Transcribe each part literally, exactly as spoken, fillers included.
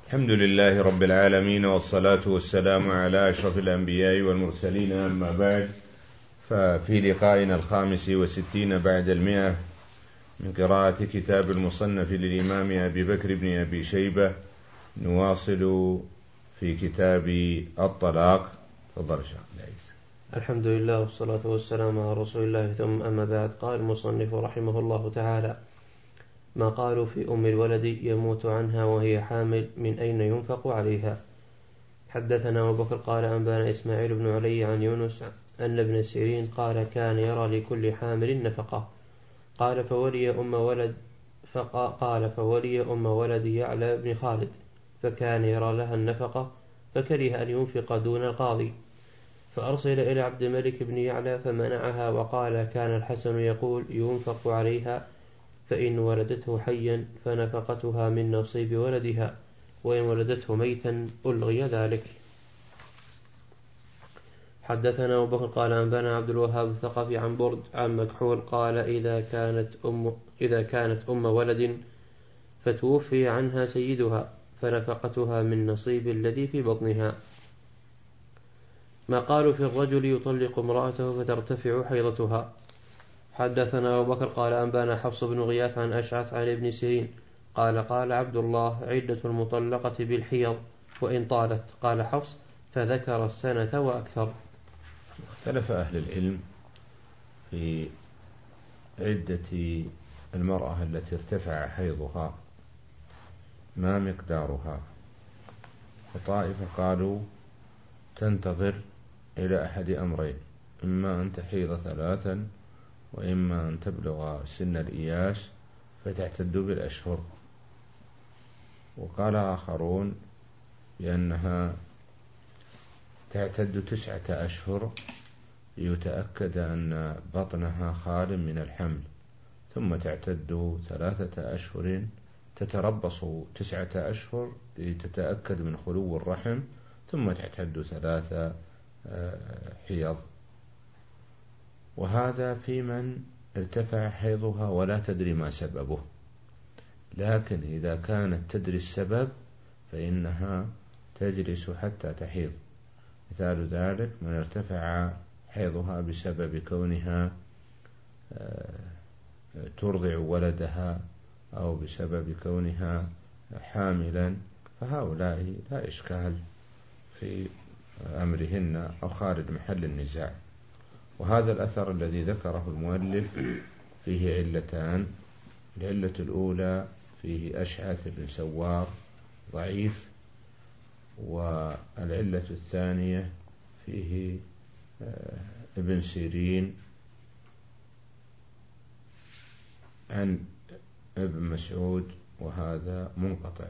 الحمد لله رب العالمين، والصلاة والسلام على أشرف الأنبياء والمرسلين، أما بعد، ففي لقائنا الخامس والستين بعد المئة من قراءة كتاب المصنف للإمام أبي بكر بن أبي شيبة نواصل في كتاب الطلاق. تفضل شيخ. الحمد لله والصلاة والسلام على رسول الله، ثم أما بعد. قال المصنف رحمه الله تعالى: ما قالوا في أم الولد يموت عنها وهي حامل، من أين ينفق عليها؟ حدثنا أبو بكر قال أنبانا إسماعيل بن علي عن يونس أن ابن سيرين قال كان يرى لكل حامل نفقة. قال فولي أم ولد فقال فولي أم ولد يعلى بن خالد، فكان يرى لها النفقة، فكره أن ينفق دون القاضي، فأرسل إلى عبد الملك بن يعلى فمنعها، وقال كان الحسن يقول ينفق عليها، فإن ولدته حيا فنفقتها من نصيب ولدها، وإن ولدته ميتا ألغي ذلك. حدثنا أبو بكر قال أنبانا عبد الوهاب الثقفي عن برد عن مكحول قال إذا كانت أم إذا كانت أم ولد فتوفي عنها سيدها فنفقتها من نصيب الذي في بطنها. ما قالوا في الرجل يطلق امرأته فترتفع حيضتها. حدثنا أبو بكر قال أنبانا حفص بن غياث عن أشعث عن ابن سيرين قال قال عبد الله عدة المطلقة بالحيض وإن طالت. قال حفص فذكر السنة وأكثر. اختلف أهل العلم في عدة المرأة التي ارتفع حيضها ما مقدارها، فطائفة قالوا تنتظر إلى أحد أمرين: إما أن تحيض ثلاثا، وإما أن تبلغ سن الإياس فتعتد بالأشهر. وقال آخرون بأنها تعتد تسعة أشهر ليتأكد أن بطنها خال من الحمل، ثم تعتد ثلاثة أشهر تتربص تسعة أشهر لتتأكد من خلو الرحم، ثم تعتد ثلاثة حيض. وهذا في من ارتفع حيضها ولا تدري ما سببه، لكن إذا كانت تدري السبب فإنها تجلس حتى تحيض. مثال ذلك من ارتفع حيضها بسبب كونها ترضع ولدها أو بسبب كونها حاملا، فهؤلاء لا إشكال في أمرهن أو خارج محل النزاع. وهذا الأثر الذي ذكره المؤلف فيه علتان: العلة الأولى فيه أشعث بن سوار ضعيف، والعلة الثانية فيه ابن سيرين عن ابن مسعود، وهذا منقطع.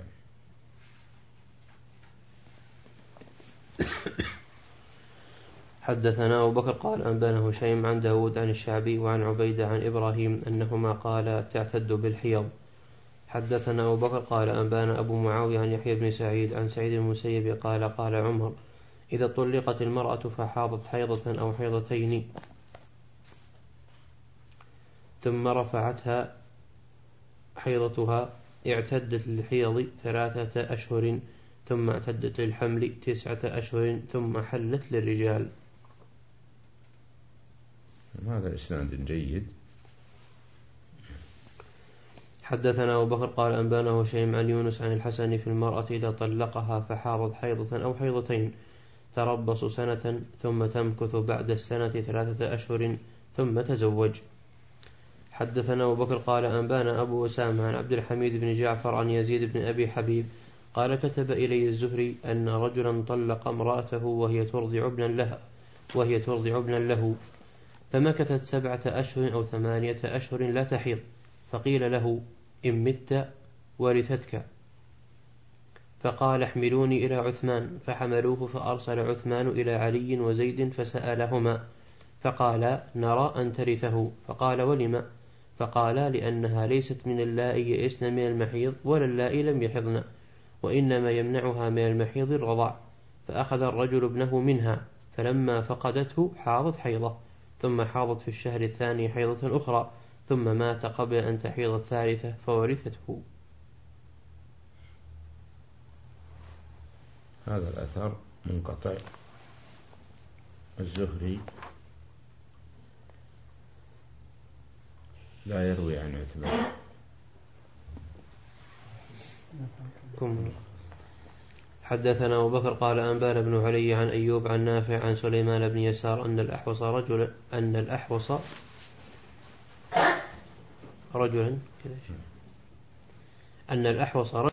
حدثنا أبو بكر قال أنبانا هشيم عن داود عن الشعبي وعن عبيدة عن إبراهيم أنهما قال تعتد بالحيض. حدثنا أبو بكر قال أنبانا أبو معاوية عن يحيى بن سعيد عن سعيد المسيب قال قال عمر إذا طلقت المرأة فحاضت حيضة أو حيضتين ثم رفعتها حيضتها اعتدت للحيض ثلاثة أشهر، ثم اعتدت للحمل تسعة أشهر، ثم حلت للرجال. هذا إسناد جيد. حدثنا أبو بكر قال أنبانا هشيم عن يونس عن الحسن في المرأة إذا طلقها فحاضت حيضة أو حيضتين تربص سنة ثم تمكث بعد السنة ثلاثة أشهر ثم تزوج. حدثنا أبو بكر قال أنبانا أبو أسامة عن عبد الحميد بن جعفر عن يزيد بن أبي حبيب قال كتب إلي الزهري أن رجلا طلق امرأته وهي ترضع ابنا لها وهي ترضع ابنا له، فمكثت سبعة أشهر أو ثمانية أشهر لا تحيض، فقيل له إن مت ورثتك، فقال احملوني إلى عثمان، فحملوه، فأرسل عثمان إلى علي وزيد فسألهما، فقال نرى أن ترثه. فقال ولم؟ فقالا لأنها ليست من اللائي يئسن من المحيض ولا اللائي لم يحضن، وإنما يمنعها من المحيض الرضع. فأخذ الرجل ابنه منها، فلما فقدته حاضت حيضة، ثم حاضت في الشهر الثاني حيضة أخرى، ثم مات قبل أن تحيض الثالثة فورثته. هذا الأثر منقطع. الزهري لا يروي عن عثمان. حدثنا أبو بكر قال أنبانا بن علي عن أيوب عن نافع عن سليمان بن يسار أن الأحوص رجل أن الأحوص رجلا أن الأحوص رجل